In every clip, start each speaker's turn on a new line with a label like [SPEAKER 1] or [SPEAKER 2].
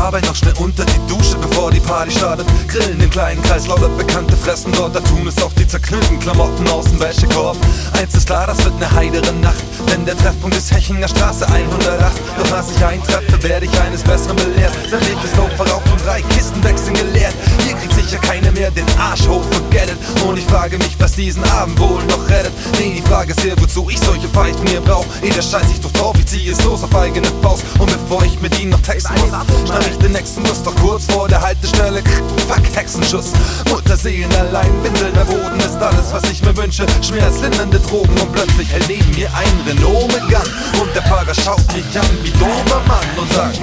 [SPEAKER 1] Arbeit noch schnell unter die Dusche, bevor die Party startet. Grillen im kleinen Kreis, lauter Bekannte fressen dort. Da tun es auch die zerknüllten Klamotten aus dem Wäschekorb. Eins ist klar, das wird eine heidere Nacht, denn der Treffpunkt ist Hechinger Straße 108. Doch als ich eintreffe, werde ich eines Besseren belehrt. Sein Weg ist dope verraucht und 3 Kisten wechseln geleert. Hier kriegt sicher keiner mehr den Arsch hoch, forget it. Und ich frage mich, was diesen Abend wohl noch rettet. Nee, die Frage ist eher, wozu ich solche Pfeifen hier brauch. Der scheiß ich doch drauf, ich zieh es los auf eigene Faust. Und bevor ich mit ihnen noch texten muss, schnapp ich den nächsten Bus doch kurz vor der Haltestelle. Fuck, Hexenschuss, Mutterseelen allein, Windeln, der Boden ist alles, was ich mir wünsche. Schmerzlindernde Drogen und plötzlich hält neben mir ein Renault Megane. Und der Fahrer schaut mich an wie Dobermann und sagt: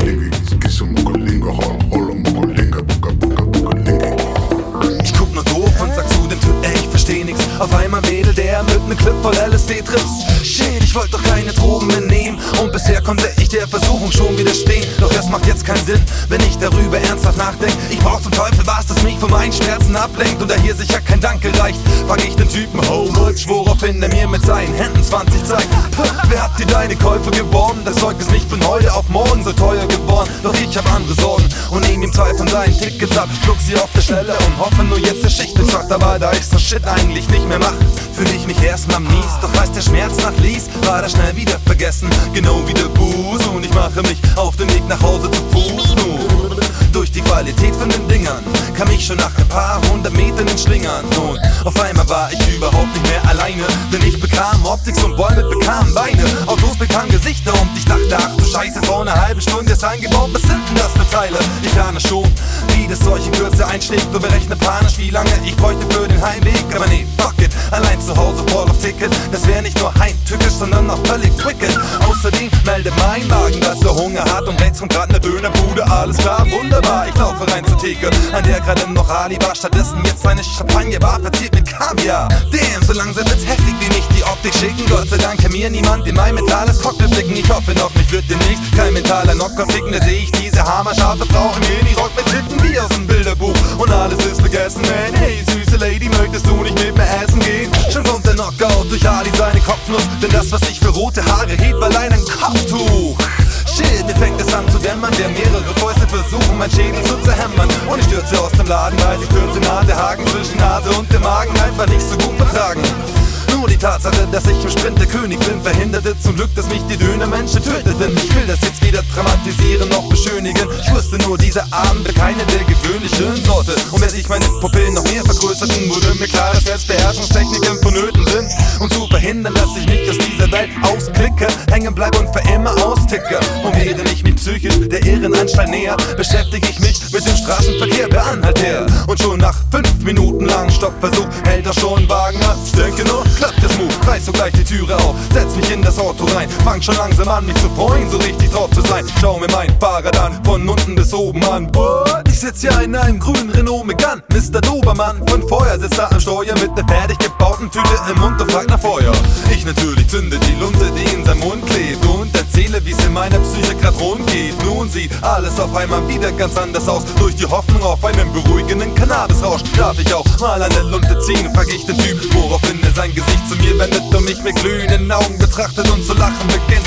[SPEAKER 1] Ich guck nur doof und sag zu dem Typ, ey, ich versteh nix. Auf einmal wedelt er mit nem Clip voll LSD-Trips. Shit, ich wollte doch keine Drogen mehr nehmen. Und bisher konnte ich der Versuchung schon widerstehen. Doch das macht jetzt keinen Sinn, wenn ich darüber ernsthaft nachdenk. Ich brauch zum Teufel was, das mich von meinen Schmerzen ablenkt. Und da hier sicher kein Danke reicht, frag ich den Typen, how much? Woraufhin er mir mit seinen Händen 20 zeigt. Wer hat dir deine Käufe geworben? Das Zeug ist nicht von heute auf morgen so teuer geworden. Doch ich hab andere Sorgen und nehm ihm 2 von seinen Tickets ab. Schluck sie auf der Stelle und hoffe nur jetzt der Schicht im Schacht. Aber da ich so Shit eigentlich nicht mehr mach, fühl ich mich erstmal mies. Doch als der Schmerz nachließ, war das schnell wieder vergessen. Genau wie der Buß, und ich mache mich auf den Weg nach Hause zu Fuß. Nur durch die Qualität von den Dingern kam ich schon nach ein paar 100 Metern in Schlingern. Und auf einmal war ich überhaupt nicht mehr alleine, denn ich bekam Optics und Bäume bekamen Beine. Autos bekamen Gesichter und ich dachte, ach du Scheiße, vor einer halben Stunde ist eingebaut. Was sind denn das für Teile? Ich ahne schon, wie das solche Kürze einschlägt und berechne panisch, wie lange ich bräuchte für den Heimweg. Aber nee, fuck it, allein zu Hause voll auf Ticket. Das wäre nicht nur heimtückisch, sondern auch völlig wicked. Außerdem meldet mein Magen, dass er Hunger hat und rechts kommt grad ne Dönerbude. Alles klar, wunderbar, ich laufe rein zur Theke, an der gerade noch Ali war. Stattdessen jetzt eine Champagner-Bar verziert mit Kaviar. Damn, so langsam wird's heftig, wie mich die Optik schicken. Gott sei Dank kann mir niemand in mein mentales Cockpit blicken. Ich hoffe noch, mich wird demnächst kein mentaler Knocker ficken. Da seh ich diese hammerscharfe Frau im Mini-Rock mit Titten wie aus dem Bilderbuch. Und alles ist vergessen, man. Hey, süße Lady, möchtest du nicht mit mir essen gehen? Schon kommt der Knockout durch Ali seine Kopfnuss, denn das, was ich für rote Haare hielt, war allein ein Kopftuch. Shit, mir fängt es an zu dämmern, der mehrere Fäuste versuchen, mein Schädel zu zerhämmern. Und ich stürze aus dem Laden, weil ich kürze nah, der Haken zwischen Nase und dem Magen einfach nicht so gut vertragen. Nur die Tatsache, dass ich im Sprint der König bin, verhinderte zum Glück, dass mich die Dönermenschen töteten. Ich will das jetzt weder dramatisieren noch beschönigen. Ich wusste nur, dieser Abend wäre keine der gewöhnlichen Sorte. Und wenn sich meine Pupillen noch mehr vergrößerten, wurde mir klar, dass Selbstbeherrschungstechniken vonnöten sind, um zu verhindern, dass ich mich aus dieser Welt ausklicke, hängen bleib und für immer austicke. Und während ich mich psychisch der Irrenanstalt näher, beschäftige ich mich mit dem Straßenverkehr per Anhalter. Und schon nach 5 Minuten langen Stoppversuch hält er schon einen Wagen an. Ich denke nur, klappt das Move, reiß sogleich die Türe auf, setz mich in das Auto rein, fang schon langsam an, mich zu freuen, so richtig drauf zu sein. Schau mir mein Fahrrad an, von unten bis oben an. What? Ich sitz hier in einem grünen Renault Megane, Mr. Dobermann von Feuer sitzt da am Steuer mit ner fertig gebauten Tüte im Mund und fragt nach Feuer. Ich natürlich zünde die Lunte, die in seinem Mund klebt, und erzähle, wie's in meiner Psyche grad rund geht. Nun sieht alles auf einmal wieder ganz anders aus, durch die Hoffnung auf einen beruhigenden Cannabisrausch. Darf ich auch mal an der Lunte ziehen, frag ich den Typ, woraufhin er sein Gesicht zu mir wendet und mich mit glühenden Augen betrachtet und zu lachen beginnt.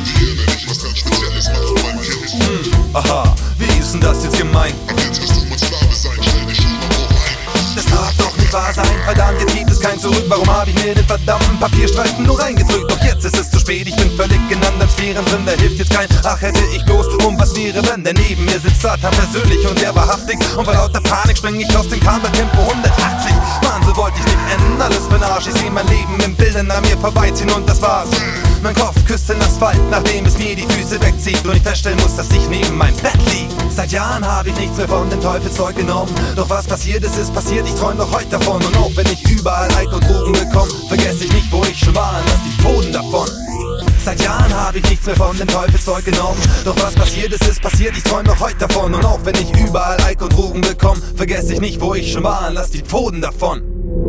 [SPEAKER 1] Aha, wie ist denn das jetzt gemeint? Das darf doch nicht wahr sein, verdammt, jetzt gibt es kein Zurück. Warum hab ich mir den verdammten Papierstreifen nur reingedrückt? Doch jetzt ist es zu spät, ich bin völlig in anderen Sphären drin. Da hilft jetzt kein, ach hätte ich bloß, um was wäre wenn. Der neben mir sitzt Satan persönlich und der wahrhaftig. Und vor lauter Panik spring ich aus dem Kahn bei Tempo 180. Mann, so wollte ich nicht enden, alles für'n Arsch. Ich seh mein Leben in Bildern an mir vorbeiziehen und das war's. Mein Kopf küsst den Asphalt, nachdem es mir die Füße wegzieht und ich feststellen muss, dass ich neben meinem Bett lieg. Seit Jahren habe ich nichts mehr von dem Teufelszeug genommen. Doch was passiert ist passiert, ich träum noch heute davon. Und auch wenn ich überall Alk und Drogen bekomme, vergesse ich nicht, wo ich schon war, lass die Pfoten davon. Seit Jahren habe ich nichts mehr von dem Teufelszeug genommen. Doch was passiert ist passiert, ich träum noch heute davon. Und auch wenn ich überall Alk und Drogen bekomme, vergesse ich nicht, wo ich schon war, lass die Pfoten davon.